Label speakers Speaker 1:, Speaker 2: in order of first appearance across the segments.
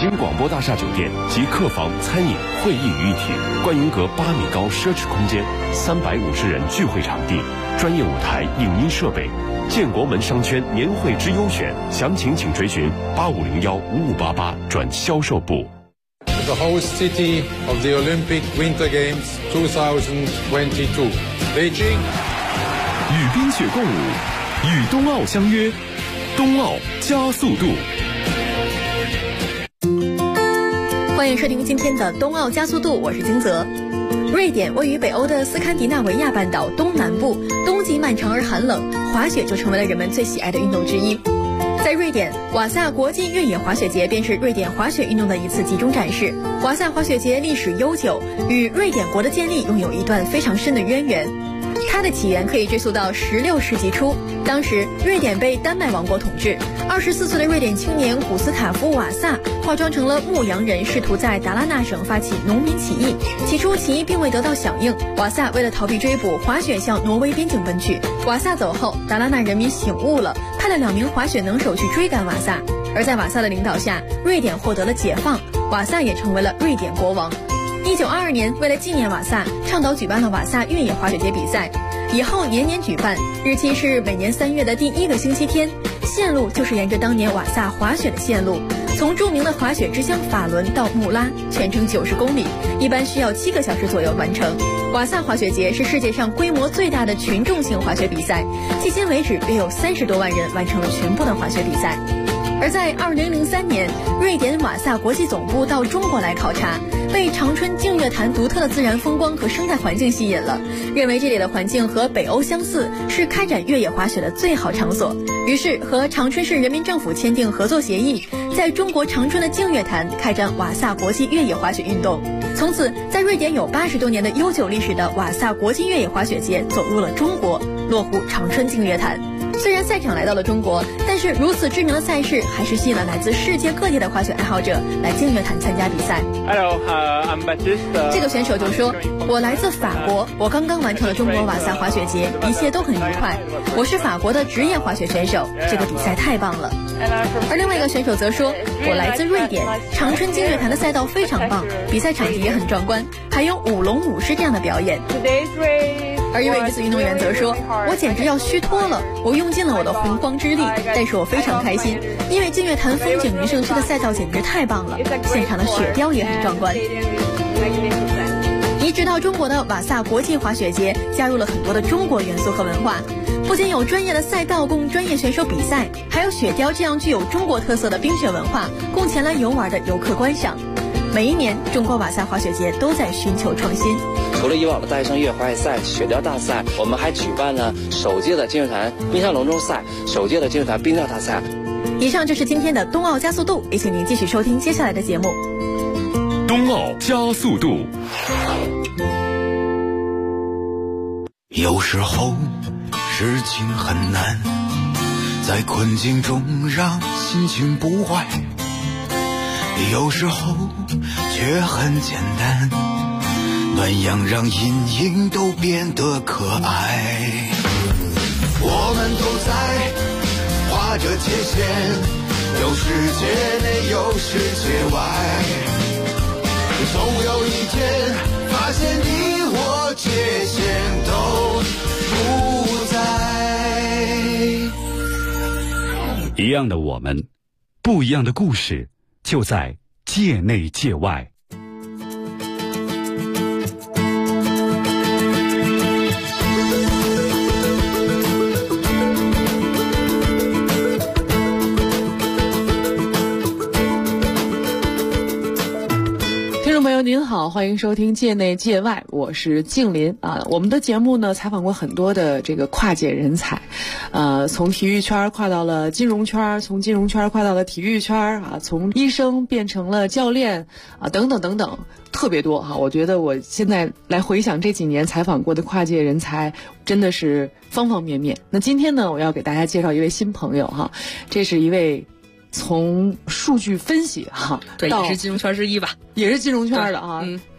Speaker 1: 星广播大厦酒店集客房、餐饮、会议于一体，观云阁8米高奢侈空间，350人聚会场地，专业舞台、影音设备。建国门商圈年会之优选，详情请追询8501-5588转销售部。
Speaker 2: The host city of the Olympic Winter Games 2022, Beijing。
Speaker 1: 与冰雪共舞，与冬奥相约，冬奥加速度。
Speaker 3: 欢迎收听今天的冬奥加速度，我是金泽。瑞典位于北欧的斯堪的纳维亚半岛东南部，冬季漫长而寒冷，滑雪就成为了人们最喜爱的运动之一。在瑞典，瓦萨国际越野滑雪节便是瑞典滑雪运动的一次集中展示。瓦萨滑雪节历史悠久，与瑞典国的建立拥有一段非常深的渊源。它的起源可以追溯到16世纪初，当时瑞典被丹麦王国统治。24岁的瑞典青年古斯塔夫·瓦萨化妆成了牧羊人，试图在达拉纳省发起农民起义。起初起义并未得到响应，瓦萨为了逃避追捕，滑雪向挪威边境奔去。瓦萨走后，达拉纳人民醒悟了，派了2名滑雪能手去追赶瓦萨。而在瓦萨的领导下，瑞典获得了解放，瓦萨也成为了瑞典国王。1922年，为了纪念瓦萨，倡导举办了瓦萨越野滑雪节比赛，以后年年举办，日期是每年3月的第1个星期天，线路就是沿着当年瓦萨滑雪的线路，从著名的滑雪之乡法伦到穆拉，全程90公里，一般需要7个小时左右完成。瓦萨滑雪节是世界上规模最大的群众性滑雪比赛，迄今为止约有30多万人完成了全部的滑雪比赛。而在2003年，瑞典瓦萨国际总部到中国来考察，被长春净月潭独特的自然风光和生态环境吸引了，认为这里的环境和北欧相似，是开展越野滑雪的最好场所。于是和长春市人民政府签订合作协议，在中国长春的净月潭开展瓦萨国际越野滑雪运动。从此，在瑞典有80多年的悠久历史的瓦萨国际越野滑雪节走入了中国，落户长春净月潭。虽然赛场来到了中国，但是如此知名的赛事还是吸引了来自世界各地的滑雪爱好者来净月潭参加比赛。
Speaker 4: Hello, I'm Baptiste。
Speaker 3: 这个选手就说：“我来自法国，我刚刚完成了中国瓦萨滑雪节，一切都很愉快。我是法国的职业滑雪选手，这个比赛太棒了。”而另外一个选手则说：“我来自瑞典，长春净月潭的赛道非常棒，比赛场地也很壮观，还有舞龙舞狮这样的表演。”而一位女子运动员则说：“我简直要虚脱了，我用尽了我的洪荒之力，但是我非常开心，因为净月潭风景名胜区的赛道简直太棒了，现场的雪雕也很壮观。”移植到中国的瓦萨国际滑雪节加入了很多的中国元素和文化，不仅有专业的赛道供专业选手比赛，还有雪雕这样具有中国特色的冰雪文化供前来游玩的游客观赏。每一年，中国瓦萨滑雪节都在寻求创新。
Speaker 5: 除了以往的大学生越野滑雪赛、雪雕大赛，我们还举办了首届的净月潭冰上龙舟赛、首届的净月潭冰钓大赛。
Speaker 3: 以上就是今天的冬奥加速度，也请您继续收听接下来的节目。
Speaker 1: 冬奥加速度。
Speaker 6: 有时候事情很难，在困境中让心情不坏，有时候却很简单，暖阳让阴影都变得可爱。我们都在划着界限，有世界内有世界外，总有一天发现你我界限都不在。
Speaker 7: 一样的我们，不一样的故事，就在界内界外。
Speaker 8: 您好，欢迎收听界内界外，我是静林啊。我们的节目呢，采访过很多的这个跨界人才，从体育圈跨到了金融圈，从金融圈跨到了体育圈啊，从医生变成了教练啊，等等等等，特别多哈。我觉得我现在来回想这几年采访过的跨界人才，真的是方方面面。那今天呢，我要给大家介绍一位新朋友哈，这是一位从数据分析哈，
Speaker 9: 对，也是金融圈之一吧，
Speaker 8: 也是金融圈的哈，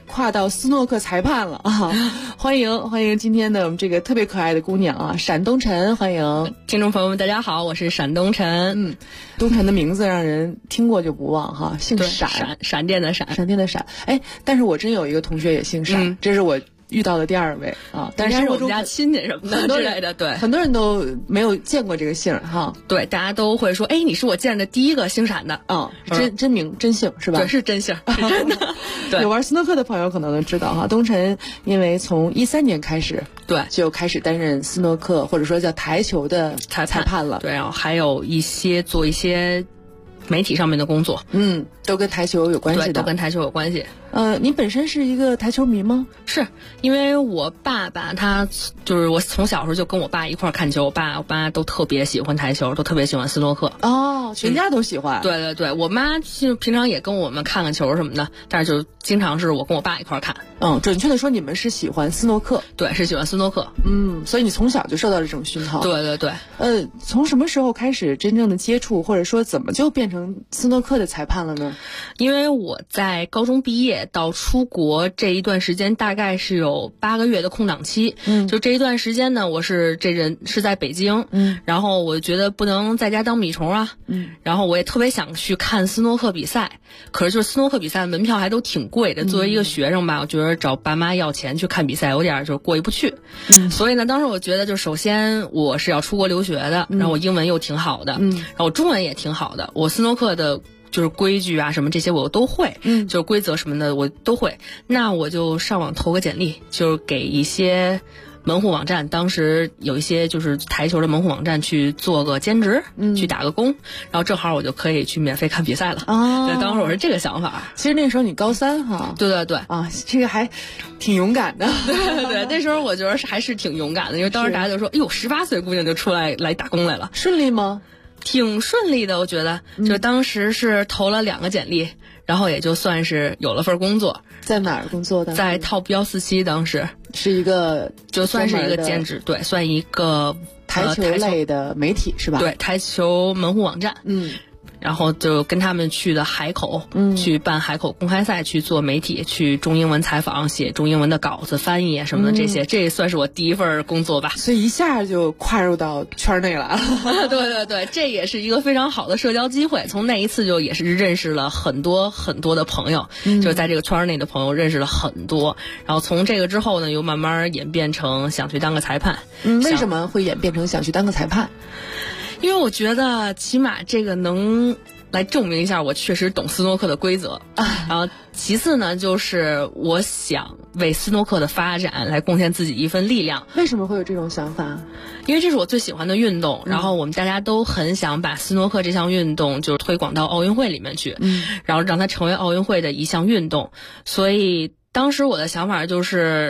Speaker 8: 跨到斯诺克裁判了啊！欢迎今天的我们这个特别可爱的姑娘啊，闪东辰，欢迎
Speaker 9: 听众朋友们，大家好，我是闪东辰。
Speaker 8: 东辰的名字让人听过就不忘哈，姓闪，
Speaker 9: 闪电的闪，
Speaker 8: 闪电的闪。哎，但是我真有一个同学也姓闪，这是我遇到的第2位啊，但是
Speaker 9: 我们家亲戚什么的之类的，对，
Speaker 8: 很多人都没有见过这个姓哈。
Speaker 9: 对，大家都会说，哎，你是我见的第一个姓闪的
Speaker 8: 啊，真名真姓是吧？
Speaker 9: 对，是真姓，是真的。对，
Speaker 8: 有玩斯诺克的朋友可能都知道哈，东辰因为从13年开始，
Speaker 9: 对，
Speaker 8: 就开始担任斯诺克或者说叫台球的裁判了。
Speaker 9: 对，然后还有做一些媒体上面的工作，
Speaker 8: 都跟台球有关系的，
Speaker 9: 对，都跟台球有关系。
Speaker 8: 你本身是一个台球迷吗？
Speaker 9: 是，因为我爸爸他就是我从小时候就跟我爸一块看球，我爸都特别喜欢台球，都特别喜欢斯诺克。
Speaker 8: 哦，全家都喜欢。
Speaker 9: 对对对，我妈就平常也跟我们看球什么的，但是就经常是我跟我爸一块看。
Speaker 8: 准确的说，你们是喜欢斯诺克？
Speaker 9: 对，是喜欢斯诺克。
Speaker 8: 所以你从小就受到了这种熏陶。
Speaker 9: 对对对。
Speaker 8: 从什么时候开始真正的接触，或者说怎么就变成斯诺克的裁判了呢？
Speaker 9: 因为我在高中毕业到出国这一段时间，大概是有8个月的空档期。就这一段时间呢，我是在北京。然后我觉得不能在家当米虫啊。然后我也特别想去看斯诺克比赛，可是就是斯诺克比赛门票还都挺贵的。作为一个学生吧，我觉得找爸妈要钱去看比赛有点就过意不去。所以呢，当时我觉得就首先我是要出国留学的，然后我英文又挺好的，然后我中文也挺好的，我斯诺克的就是规矩啊什么这些我都会，就是规则什么的我都会。那我就上网投个简历，就是给一些门户网站，当时有一些就是台球的门户网站去做个兼职，去打个工，然后正好我就可以去免费看比赛了。对，当时我是这个想法。
Speaker 8: 其实那时候你高3哈。
Speaker 9: 对对对。
Speaker 8: 啊，这个还挺勇敢的。
Speaker 9: 对对对，那时候我觉得还是挺勇敢的，因为当时大家就说，哎呦，18岁姑娘就出来打工来了。
Speaker 8: 顺利吗？
Speaker 9: 挺顺利的，我觉得。就当时是投了2个简历，然后也就算是有了份工作。
Speaker 8: 在哪儿工作的？
Speaker 9: 在Top 147，当时
Speaker 8: 是一个
Speaker 9: 就算是一个兼职，对，算一个
Speaker 8: 台球类的媒体是吧？
Speaker 9: 对，台球门户网站。然后就跟他们去的海口，去办海口公开赛，去做媒体，去中英文采访，写中英文的稿子、翻译什么的这些，这算是我第一份工作吧。
Speaker 8: 所以一下就跨入到圈内来了。
Speaker 9: 对对对，这也是一个非常好的社交机会。从那一次就也是认识了很多很多的朋友，就是在这个圈内的朋友认识了很多。然后从这个之后呢，又慢慢演变成想去当个裁判。
Speaker 8: 为什么会演变成想去当个裁判？
Speaker 9: 因为我觉得起码这个能来证明一下我确实懂斯诺克的规则。然后其次呢，就是我想为斯诺克的发展来贡献自己一份力量。
Speaker 8: 为什么会有这种想法？
Speaker 9: 因为这是我最喜欢的运动，然后我们大家都很想把斯诺克这项运动就是推广到奥运会里面去，然后让它成为奥运会的一项运动。所以当时我的想法就是，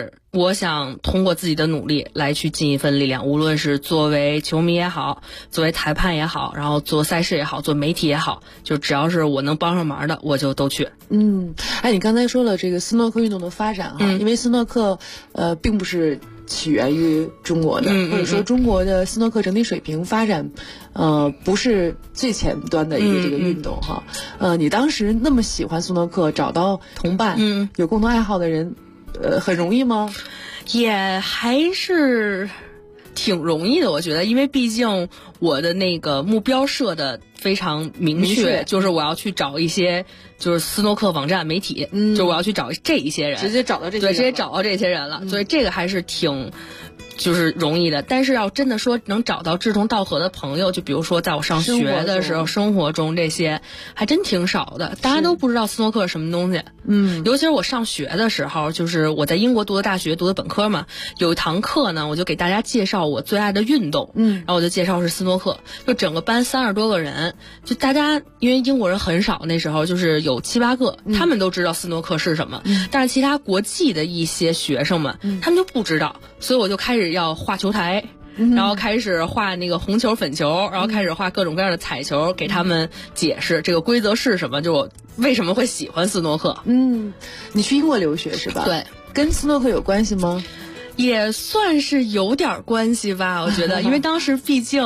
Speaker 9: 我想通过自己的努力来去尽一份力量，无论是作为球迷也好，作为裁判也好，然后做赛事也好，做媒体也好，就只要是我能帮上忙的，我就都去。
Speaker 8: 你刚才说了这个斯诺克运动的发展哈，因为斯诺克并不是起源于中国的，或者说中国的斯诺克整体水平发展，不是最前端的一个这个运动哈。你当时那么喜欢斯诺克，找到同伴，有共同爱好的人，很容易吗？
Speaker 9: 也还是挺容易的，我觉得，因为毕竟我的那个目标设的非常明确，就是我要去找一些就是斯诺克网站媒体，就我要去找这一些人，
Speaker 8: 直接找到这些人，
Speaker 9: 对，直接找到这些人了，所以这个还是挺就是容易的。但是要真的说能找到志同道合的朋友，就比如说在我上学的时候，生活中这些还真挺少的，大家都不知道斯诺克是什么东西。尤其是我上学的时候，就是我在英国读的大学，读的本科嘛，有一堂课呢，我就给大家介绍我最爱的运动，然后我就介绍是斯诺克，就整个班30多个人，就大家因为英国人很少，那时候就是有7、8个，他们都知道斯诺克是什么，但是其他国际的一些学生们，他们就不知道，所以我就开始要画球台。然后开始画那个红球粉球，然后开始画各种各样的彩球，给他们解释这个规则是什么，就我为什么会喜欢斯诺克。
Speaker 8: 你去英国留学是吧？
Speaker 9: 对，
Speaker 8: 跟斯诺克有关系吗？
Speaker 9: 也算是有点关系吧，我觉得，因为当时毕竟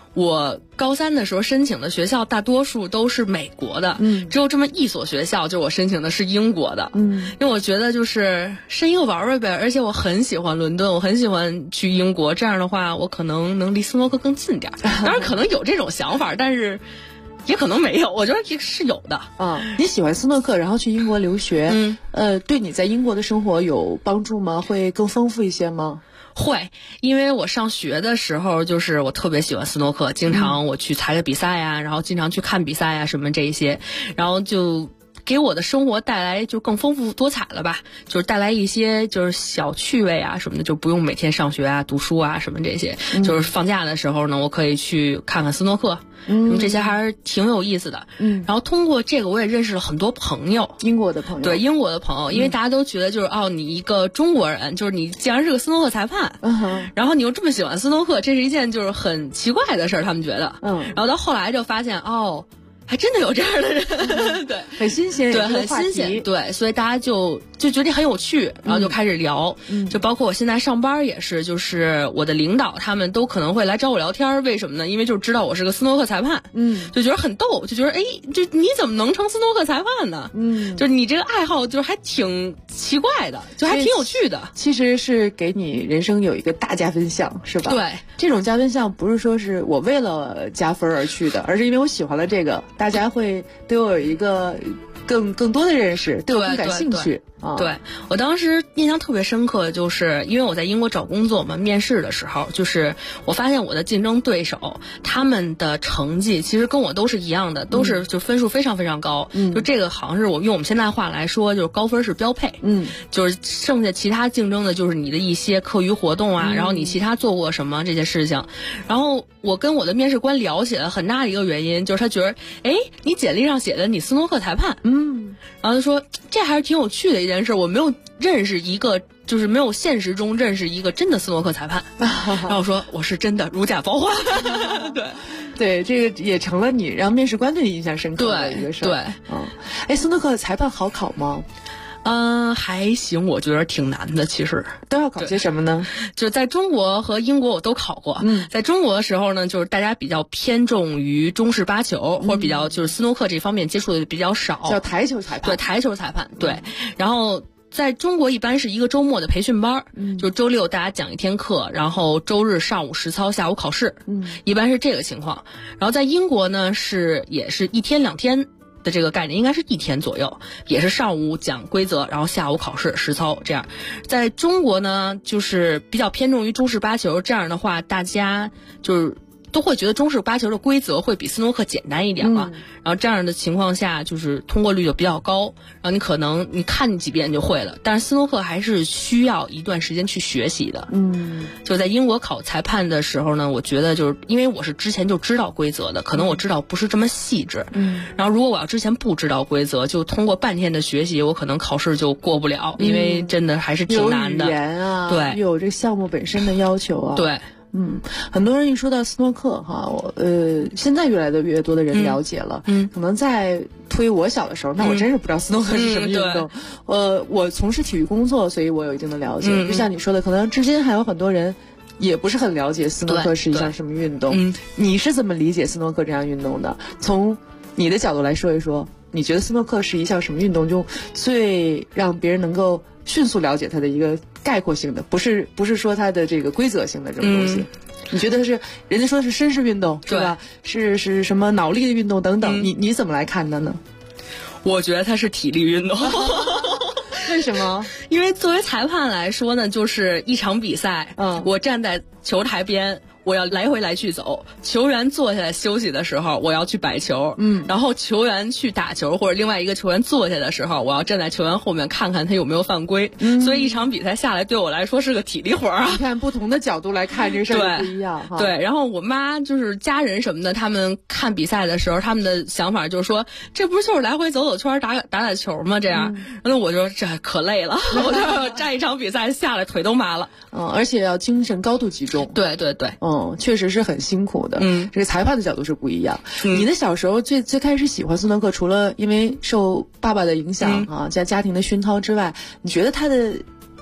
Speaker 9: 我高3的时候申请的学校大多数都是美国的，只有这么一所学校，就我申请的是英国的，因为我觉得就是申一个玩玩呗，而且我很喜欢伦敦，我很喜欢去英国，这样的话我可能能离斯诺克更近点。当然可能有这种想法，但是也可能没有，我觉得是有的。
Speaker 8: 你喜欢斯诺克，然后去英国留学，对你在英国的生活有帮助吗？会更丰富一些吗？
Speaker 9: 会，因为我上学的时候就是我特别喜欢斯诺克，经常我去参加比赛呀，然后经常去看比赛呀什么这一些，然后就给我的生活带来就更丰富多彩了吧，就是带来一些就是小趣味啊什么的，就不用每天上学啊读书啊什么这些，就是放假的时候呢我可以去看看斯诺克，这些还是挺有意思的。然后通过这个我也认识了很多朋友，
Speaker 8: 英国的朋友，
Speaker 9: 对，英国的朋友，因为大家都觉得就是你一个中国人，就是你既然是个斯诺克裁判，然后你又这么喜欢斯诺克，这是一件就是很奇怪的事儿，他们觉得，然后到后来就发现还真的有这样的人，对，
Speaker 8: 很新鲜，
Speaker 9: 对，很新鲜，对，所以大家就觉得很有趣，然后就开始聊，就包括我现在上班也是，就是我的领导他们都可能会来找我聊天，为什么呢？因为就知道我是个斯诺克裁判，就觉得很逗，就觉得就你怎么能成斯诺克裁判呢？就是你这个爱好就还挺奇怪的，就还挺有趣的，
Speaker 8: 其实是给你人生有一个大加分项，是吧？
Speaker 9: 对，
Speaker 8: 这种加分项不是说是我为了加分而去的，而是因为我喜欢了这个。大家会对我有一个更多的认识，对我更感兴趣。
Speaker 9: 对，我当时印象特别深刻，就是因为我在英国找工作嘛，面试的时候，就是我发现我的竞争对手他们的成绩其实跟我都是一样的，都是就分数非常非常高，就这个好像是用我们现在话来说，就是高分是标配，就是剩下其他竞争的就是你的一些课余活动啊，然后你其他做过什么这些事情，然后我跟我的面试官聊起来，很大的一个原因就是他觉得，你简历上写的你斯诺克裁判，然后他说这还是挺有趣的一件事，我没有认识一个，就是没有现实中认识一个真的斯诺克裁判。然后我说我是真的如假包换。
Speaker 8: 对，这个也成了你让面试官对你印象深刻的一个事儿。对，斯诺克裁判好考吗？
Speaker 9: 还行，我觉得挺难的。其实
Speaker 8: 都要考些什么呢？
Speaker 9: 就在中国和英国我都考过。在中国的时候呢，就是大家比较偏重于中式八球，或者比较就是斯诺克这方面接触的比较少，
Speaker 8: 叫台球裁判。
Speaker 9: 对，台球裁判。对，然后在中国一般是一个周末的培训班，就周六大家讲一天课，然后周日上午实操，下午考试，一般是这个情况。然后在英国呢也是1天2天的这个概念，应该是1天左右，也是上午讲规则，然后下午考试实操这样。在中国呢，就是比较偏重于中式八球，这样的话大家就是都会觉得中式八球的规则会比斯诺克简单一点嘛，然后这样的情况下就是通过率就比较高，然后你可能你看几遍就会了，但是斯诺克还是需要一段时间去学习的。就在英国考裁判的时候呢，我觉得就是因为我是之前就知道规则的，可能我知道不是这么细致，然后如果我要之前不知道规则，就通过半天的学习，我可能考试就过不了，因为真的还是挺难的。
Speaker 8: 有语言啊，
Speaker 9: 对，
Speaker 8: 有这个项目本身的要求啊，
Speaker 9: 对。
Speaker 8: 很多人一说到斯诺克现在越来越多的人了解了，可能在推我小的时候，那我真是不知道斯诺克是什么运动。我从事体育工作，所以我有一定的了解。就像你说的，可能至今还有很多人也不是很了解斯诺克是一项什么运动。你是怎么理解斯诺克这项运动的？从你的角度来说一说，你觉得斯诺克是一项什么运动中最让别人能够迅速了解它的一个概括性的，不是说它的这个规则性的这种东西？你觉得是人家说是绅士运动是吧？是什么脑力的运动等等？你怎么来看的呢？
Speaker 9: 我觉得它是体力运动。
Speaker 8: 为什么？
Speaker 9: 因为作为裁判来说呢，就是一场比赛，我站在球台边，我要来回来去走，球员坐下来休息的时候，我要去摆球，然后球员去打球或者另外一个球员坐下的时候，我要站在球员后面看看他有没有犯规。所以一场比赛下来对我来说是个体力活啊。
Speaker 8: 你看不同的角度来看这事儿不一样哈。
Speaker 9: 对，然后我妈就是家人什么的，他们看比赛的时候，他们的想法就是说，这不是就是来回走走圈打球吗？这样，那我就这可累了，我就站一场比赛下来腿都麻了。
Speaker 8: 而且要精神高度集中。
Speaker 9: 对对对。
Speaker 8: 确实是很辛苦的。这个裁判的角度是不一样。你的小时候最开始喜欢斯诺克，除了因为受爸爸的影响加家庭的熏陶之外，你觉得他的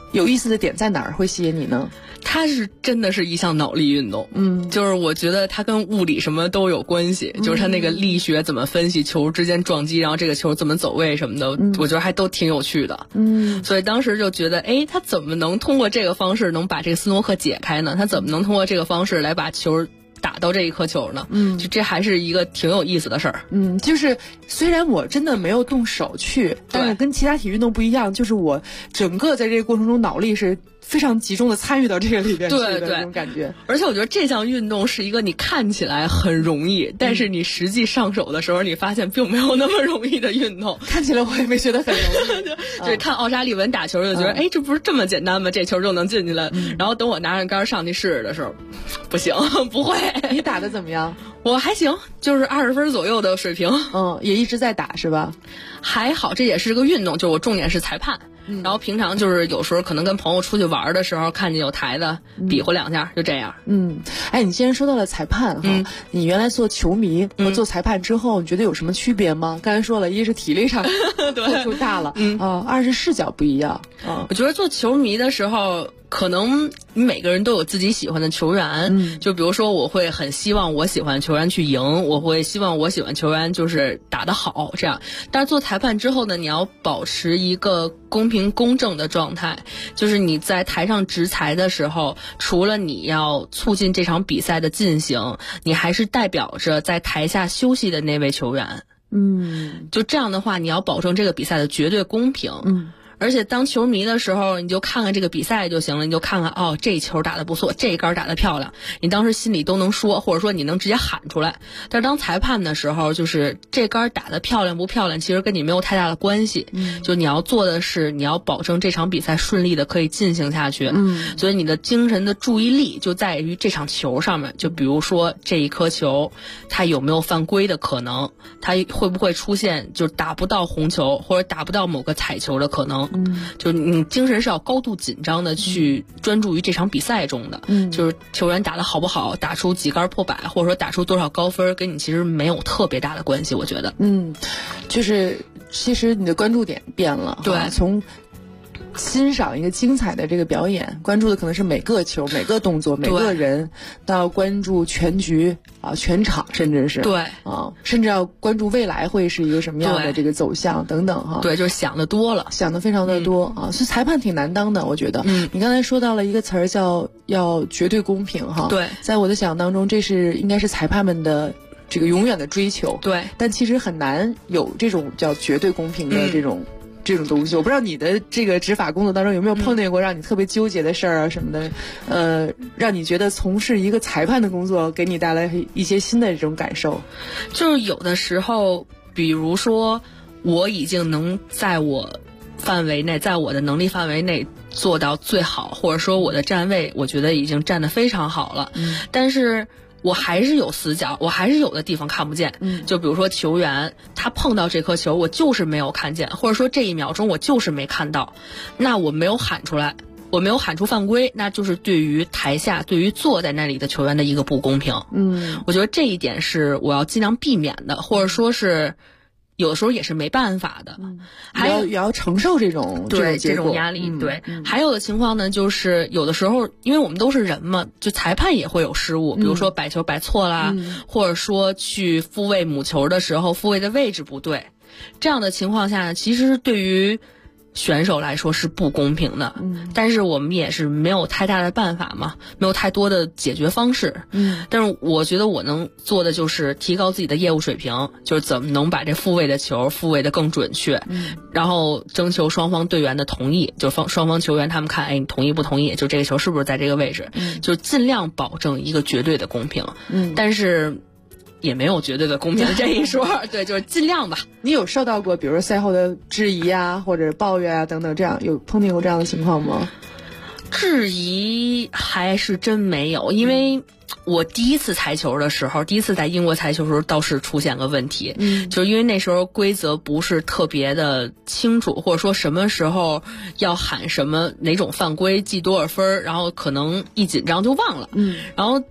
Speaker 8: 有意思的点在哪儿会吸引你呢？
Speaker 9: 它是真的是一项脑力运动，就是我觉得它跟物理什么都有关系，就是它那个力学怎么分析球之间撞击，然后这个球怎么走位什么的，我觉得还都挺有趣的。所以当时就觉得，他怎么能通过这个方式能把这个斯诺克解开呢？他怎么能通过这个方式来把球打到这一颗球呢？就这还是一个挺有意思的事儿。
Speaker 8: 就是虽然我真的没有动手去，但是跟其他体育运动不一样，就是我整个在这个过程中脑力是非常集中的参与到这个里边去的那种感觉。
Speaker 9: 而且我觉得这项运动是一个你看起来很容易，但是你实际上手的时候，你发现并没有那么容易的运动。
Speaker 8: 看起来我也没觉得很容易。
Speaker 9: 对，看奥沙利文打球就觉得，这不是这么简单吗？这球就能进去了。然后等我拿着杆上去试试的时候，不行，不会。
Speaker 8: 你打的怎么样？
Speaker 9: 我还行，就是20分左右的水平。
Speaker 8: 也一直在打是吧？
Speaker 9: 还好，这也是个运动，就我重点是裁判。然后平常就是有时候可能跟朋友出去玩的时候，看见有台子，比划2下，就这样。
Speaker 8: 你既然说到了裁判哈，你原来做球迷和做裁判之后，你觉得有什么区别吗？刚才说了，一是体力上付出大了，二是视角不一样。
Speaker 9: 我觉得做球迷的时候，可能每个人都有自己喜欢的球员，就比如说我会很希望我喜欢球员去赢，我会希望我喜欢球员就是打得好这样。但是做裁判之后呢，你要保持一个公平公正的状态，就是你在台上执裁的时候，除了你要促进这场比赛的进行，你还是代表着在台下休息的那位球员。就这样的话，你要保证这个比赛的绝对公平。而且当球迷的时候，你就看看这个比赛就行了，你就看看这球打得不错，这杆打得漂亮，你当时心里都能说，或者说你能直接喊出来。但是当裁判的时候，就是这杆打得漂亮不漂亮，其实跟你没有太大的关系。就你要做的是，你要保证这场比赛顺利的可以进行下去。所以你的精神的注意力就在于这场球上面。就比如说这一颗球，它有没有犯规的可能，它会不会出现就打不到红球或者打不到某个彩球的可能。就你精神是要高度紧张的去专注于这场比赛中的。就是球员打得好不好，打出几杆破百，或者说打出多少高分，跟你其实没有特别大的关系，我觉得。
Speaker 8: 就是其实你的关注点变了。
Speaker 9: 对，
Speaker 8: 从欣赏一个精彩的这个表演，关注的可能是每个球、每个动作、每个人，到关注全局全场，甚至是甚至要关注未来会是一个什么样的这个走向等等哈。
Speaker 9: 对，就是想得多了，
Speaker 8: 想得非常的多所以裁判挺难当的，我觉得。你刚才说到了一个词儿叫要绝对公平哈。
Speaker 9: 对，
Speaker 8: 在我的想当中，这是应该是裁判们的这个永远的追求。
Speaker 9: 对，
Speaker 8: 但其实很难有这种叫绝对公平的这种东西。我不知道你的这个执法工作当中有没有碰见过让你特别纠结的事儿什么的，让你觉得从事一个裁判的工作给你带来一些新的这种感受。
Speaker 9: 就是有的时候，比如说我已经能在我范围内，在我的能力范围内做到最好，或者说我的站位我觉得已经站得非常好了，但是我还是有死角，我还是有的地方看不见。就比如说球员他碰到这颗球，我就是没有看见，或者说这1秒钟我就是没看到，那我没有喊出来，我没有喊出犯规，那就是对于台下，对于坐在那里的球员的一个不公平。我觉得这一点是我要尽量避免的，或者说是有的时候也是没办法的，
Speaker 8: 也要承受这种
Speaker 9: 压力。对，还有的情况呢，就是有的时候，因为我们都是人嘛，就裁判也会有失误，比如说摆球摆错啦，或者说去复位母球的时候，复位的位置不对，这样的情况下呢，其实对于选手来说是不公平的。但是我们也是没有太大的办法嘛，没有太多的解决方式。但是我觉得我能做的就是提高自己的业务水平，就是怎么能把这复位的球复位的更准确，然后征求双方队员的同意，就双方球员他们看，你同意不同意，就这个球是不是在这个位置，就尽量保证一个绝对的公平。但是也没有绝对的公平这一说。对，就是尽量吧。
Speaker 8: 你有受到过比如说赛后的质疑啊或者抱怨啊等等，这样有碰见过这样的情况吗？
Speaker 9: 质疑还是真没有，因为我第一次裁球的时候，第一次在英国裁球的时候倒是出现个问题，就是因为那时候规则不是特别的清楚，或者说什么时候要喊什么哪种犯规记多少分，然后可能一紧张就忘了，然后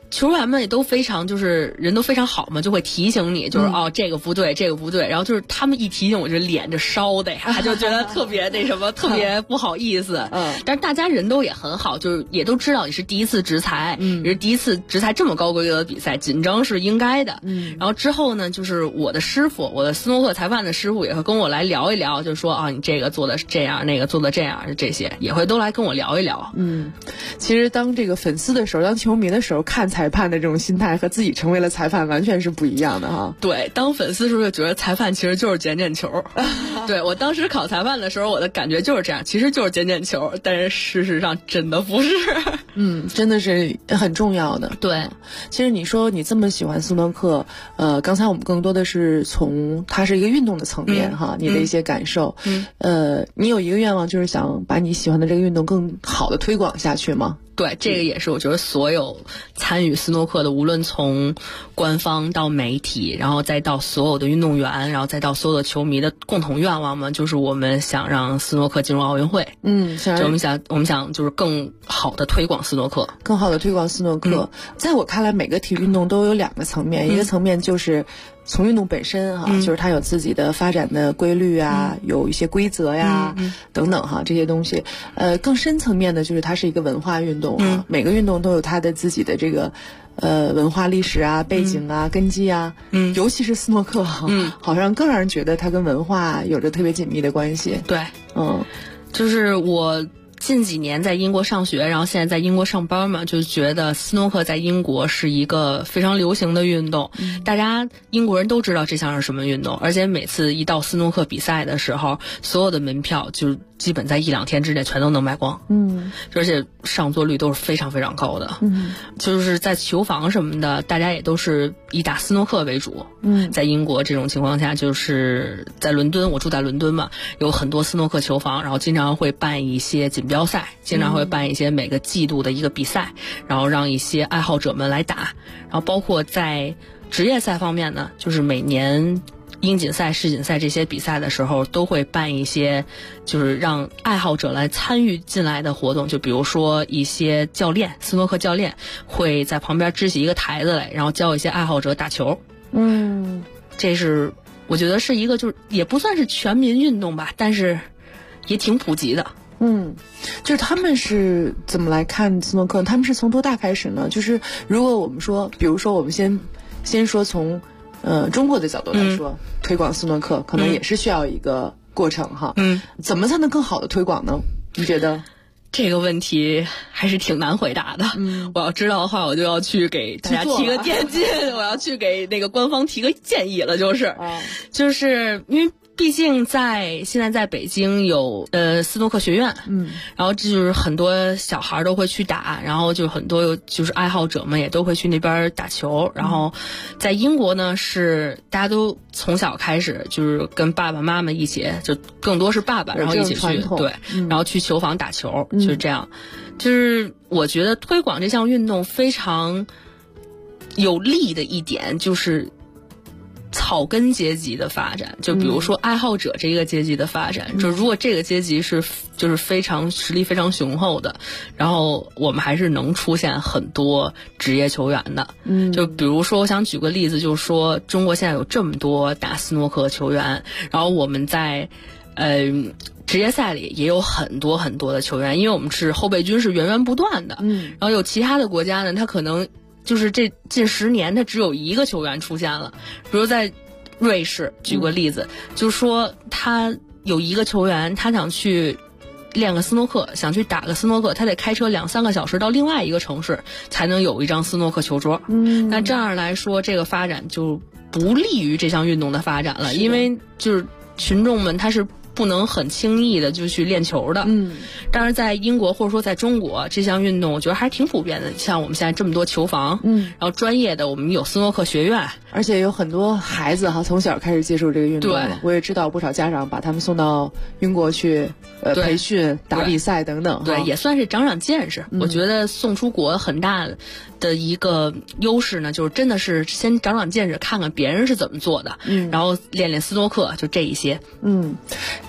Speaker 9: 球员们也都非常就是人都非常好嘛，就会提醒你，就是这个不对，这个不对，然后就是他们一提醒我，就脸就烧的呀，就觉得特别那什么，特别不好意思。但是大家人都也很好，就是也都知道你是第一次执裁，也是第一次执裁这么高规格的比赛，紧张是应该的。然后之后呢，就是我的师傅，我的斯诺克裁判的师傅也会跟我来聊一聊，就说你这个做的是这样，那个做的这样，这些也会都来跟我聊一聊。
Speaker 8: 其实当这个粉丝的时候，当球迷的时候，看裁判的这种心态和自己成为了裁判完全是不一样的哈。
Speaker 9: 对，当粉丝的时候就觉得裁判其实就是捡捡球。对，我当时考裁判的时候，我的感觉就是这样，其实就是捡捡球，但是事实上真的不是。
Speaker 8: 真的是很重要的。
Speaker 9: 对，
Speaker 8: 其实你说你这么喜欢斯诺克，刚才我们更多的是从它是一个运动的层面哈，你的一些感受。你有一个愿望，就是想把你喜欢的这个运动更好的推广下去吗？
Speaker 9: 对，这个也是我觉得所有参与斯诺克的，无论从官方到媒体，然后再到所有的运动员，然后再到所有的球迷的共同愿望嘛，就是我们想让斯诺克进入奥运会。就我们想就是更好的推广斯诺克，
Speaker 8: 更好的推广斯诺克。在我看来，每个体育运动都有两个层面，一个层面就是从运动本身哈，就是它有自己的发展的规律啊，有一些规则呀，等等哈，这些东西。更深层面的就是它是一个文化运动啊，每个运动都有它的自己的这个文化历史啊、背景啊、根基啊。尤其是斯诺克哈，好像更让人觉得它跟文化有着特别紧密的关系。
Speaker 9: 对，就是我近几年在英国上学，然后现在在英国上班嘛，就觉得斯诺克在英国是一个非常流行的运动。大家英国人都知道这项是什么运动，而且每次一到斯诺克比赛的时候，所有的门票就基本在1-2天之内全都能卖光。而且上座率都是非常非常高的。就是在球房什么的，大家也都是以打斯诺克为主。在英国这种情况下，就是在伦敦，我住在伦敦嘛，有很多斯诺克球房，然后经常会办一些锦标赛，经常会办一些每个季度的一个比赛，然后让一些爱好者们来打。然后包括在职业赛方面呢，就是每年英锦赛、世锦赛这些比赛的时候，都会办一些就是让爱好者来参与进来的活动。就比如说一些教练，斯诺克教练会在旁边支起一个台子来，然后教一些爱好者打球。这是我觉得是一个就是也不算是全民运动吧，但是也挺普及的。
Speaker 8: 就是他们是怎么来看斯诺克？他们是从多大开始呢？就是如果我们说，比如说我们先说从中国的角度来说，推广斯诺克可能也是需要一个过程哈。怎么才能更好的推广呢？你觉得？
Speaker 9: 这个问题还是挺难回答的。我要知道的话，我就要去给大家提个建议，我要去给那个官方提个建议了，就是因为毕竟现在在北京有斯诺克学院，然后这就是很多小孩都会去打，然后就很多就是爱好者们也都会去那边打球。然后在英国呢，是大家都从小开始就是跟爸爸妈妈一起，就更多是爸爸，然后一起去对，然后去球房打球，就是这样。就是我觉得推广这项运动非常有利的一点就是草根阶级的发展，就比如说爱好者这个阶级的发展，就如果这个阶级就是非常实力非常雄厚的，然后我们还是能出现很多职业球员的。就比如说我想举个例子，就是说中国现在有这么多打斯诺克球员，然后我们在职业赛里也有很多很多的球员，因为我们是后备军是源源不断的。然后有其他的国家呢，他可能就是这近10年他只有一个球员出现了。比如在瑞士举个例子，就是说他有一个球员，他想去练个斯诺克，想去打个斯诺克，他得开车2-3个小时到另外一个城市才能有一张斯诺克球桌。那这样来说，这个发展就不利于这项运动的发展了，因为就是群众们他是不能很轻易的就去练球的。但是在英国或者说在中国，这项运动我觉得还是挺普遍的。像我们现在这么多球房，然后专业的我们有斯诺克学院，
Speaker 8: 而且有很多孩子从小开始接触这个运动了。我也知道不少家长把他们送到英国去培训、打比赛等等。
Speaker 9: 对，也算是长见识。我觉得送出国很大的一个优势呢，就是真的是先长见识，看看别人是怎么做的，然后练练斯诺克，就这一些。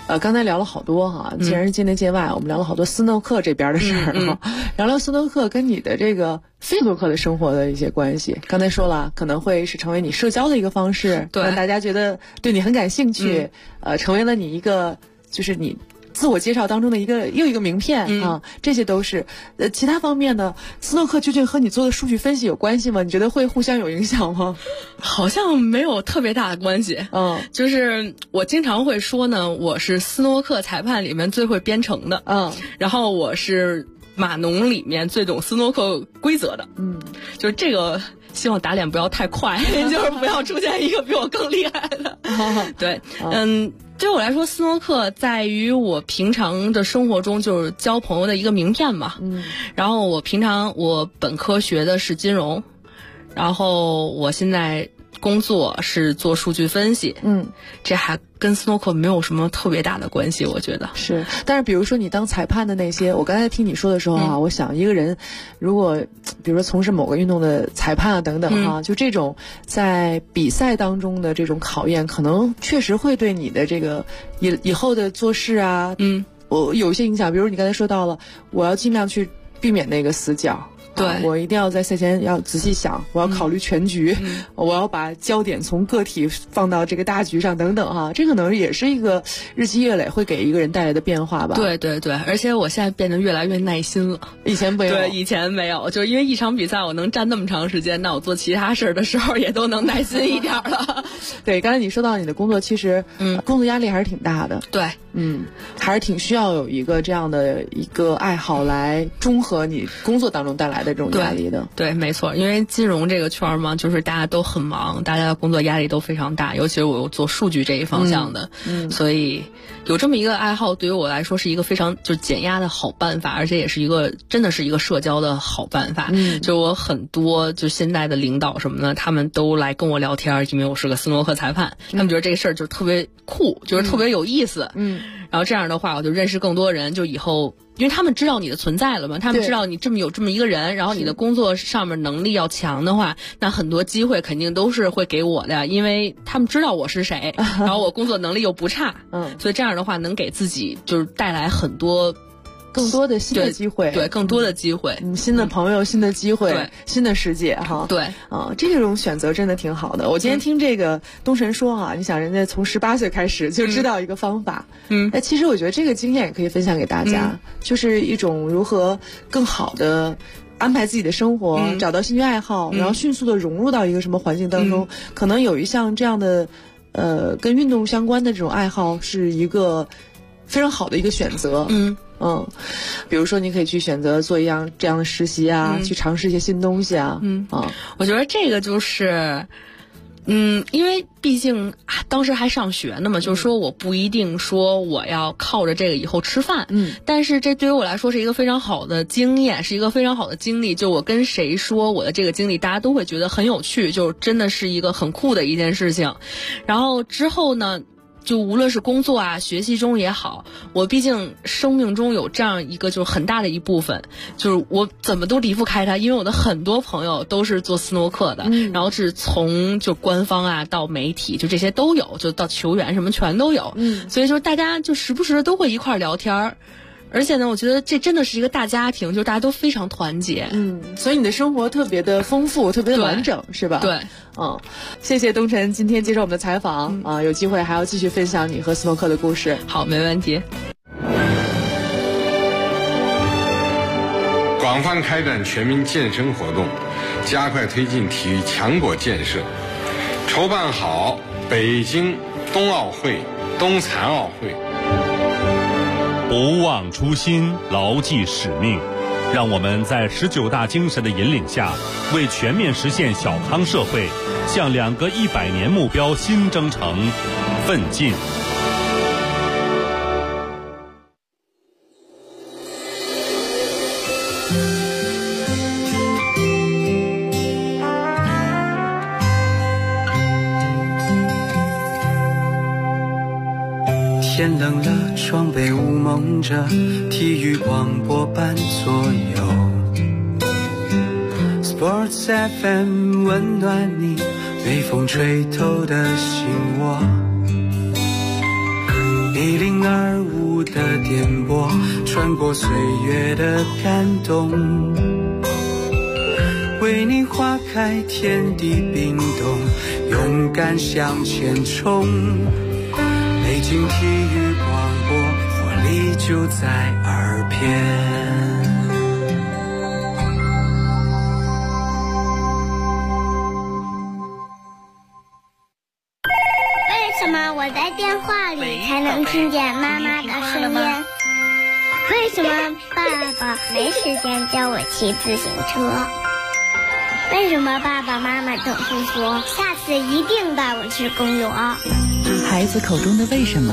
Speaker 8: 刚才聊了好多哈，既然是境内界外，我们聊了好多斯诺克这边的事儿哈，聊聊斯诺克跟你的这个非斯诺克的生活的一些关系。刚才说了，可能会是成为你社交的一个方式，
Speaker 9: 对，
Speaker 8: 让大家觉得对你很感兴趣，成为了你一个就是你自我介绍当中的又一个名片啊，这些都是。其他方面呢，斯诺克究竟和你做的数据分析有关系吗？你觉得会互相有影响吗？
Speaker 9: 好像没有特别大的关系。就是我经常会说呢，我是斯诺克裁判里面最会编程的，然后我是码农里面最懂斯诺克规则的，就是这个。希望打脸不要太快，就是不要出现一个比我更厉害的。对，对我来说，斯诺克在于我平常的生活中就是交朋友的一个名片嘛。然后我本科学的是金融，然后我现在工作是做数据分析，这还跟斯诺克没有什么特别大的关系，我觉得
Speaker 8: 是。但是比如说你当裁判的那些，我刚才听你说的时候啊，我想一个人如果比如说从事某个运动的裁判啊等等哈，就这种在比赛当中的这种考验，可能确实会对你的这个以后的做事啊，我有一些影响。比如你刚才说到了，我要尽量去避免那个死角。对，我一定要在赛前要仔细想，我要考虑全局，我要把焦点从个体放到这个大局上等等哈，这可能也是一个日积月累会给一个人带来的变化吧。
Speaker 9: 对对对，而且我现在变得越来越耐心了，
Speaker 8: 以前没有。
Speaker 9: 对，以前没有，就是因为一场比赛我能站那么长时间，那我做其他事儿的时候也都能耐心一点了。
Speaker 8: 对，刚才你说到你的工作，其实工作压力还是挺大的。
Speaker 9: 对，
Speaker 8: 还是挺需要有一个这样的一个爱好来中和你工作当中带来的这种压力的。
Speaker 9: 对，没错，因为金融这个圈嘛，就是大家都很忙，大家的工作压力都非常大，尤其是我做数据这一方向的，所以有这么一个爱好对于我来说是一个非常就是减压的好办法，而且也是真的是一个社交的好办法。就我很多就现在的领导什么的，他们都来跟我聊天，因为我是个斯诺克裁判，他们觉得这个事儿就特别酷，就是特别有意思。然后这样的话，我就认识更多人，就以后。因为他们知道你的存在了嘛，他们知道你有这么一个人，然后你的工作上面能力要强的话，那很多机会肯定都是会给我的，因为他们知道我是谁，然后我工作能力又不差，所以这样的话能给自己就是带来
Speaker 8: 更多的新的机会，
Speaker 9: 对，更多的机会，
Speaker 8: 新的朋友，新的机会，新的世界哈。
Speaker 9: 对
Speaker 8: 这种选择真的挺好的。我今天听这个东神说啊，你想人家从18岁开始就知道一个方法，那其实我觉得这个经验也可以分享给大家，就是一种如何更好的安排自己的生活，找到兴趣爱好，然后迅速的融入到一个什么环境当中，可能有一项这样的跟运动相关的这种爱好是一个非常好的一个选择。比如说你可以去选择做这样的实习啊，去尝试一些新东西啊。
Speaker 9: 我觉得这个就是因为毕竟当时还上学呢嘛，就是说我不一定说我要靠着这个以后吃饭，但是这对于我来说是一个非常好的经验，是一个非常好的经历。就我跟谁说我的这个经历，大家都会觉得很有趣，就真的是一个很酷的一件事情。然后之后呢，就无论是工作啊学习中也好，我毕竟生命中有这样一个就是很大的一部分，就是我怎么都离不开它，因为我的很多朋友都是做斯诺克的，然后是从就官方啊到媒体就这些都有，就到球员什么全都有，所以就是大家就时不时的都会一块聊天。而且呢，我觉得这真的是一个大家庭，就是大家都非常团结。
Speaker 8: 所以你的生活特别的丰富，特别的完整，是吧？
Speaker 9: 对，
Speaker 8: 谢谢东辰今天接受我们的采访啊，有机会还要继续分享你和斯诺克的故事。
Speaker 9: 好，没问题。
Speaker 2: 广泛开展全民健身活动，加快推进体育强国建设，筹办好北京冬奥会、冬残奥会。
Speaker 7: 不忘初心，牢记使命，让我们在19大精神的引领下，为全面实现小康社会，向2个100年目标新征程奋进。
Speaker 6: 天冷了，窗被雾蒙着，体育广播伴左右。Sports FM 温暖你被风吹透的心窝。 1025的电波，穿过岁月的感动，为你花开天地冰冻，勇敢向前冲。北京体育广播，活力就在耳边。
Speaker 10: 为什么我在电话里才能听见妈妈的声音？为什么爸爸没时间教我骑自行车？为什么爸爸妈妈总是说下次一定带我去公园？
Speaker 11: 孩子口中的为什么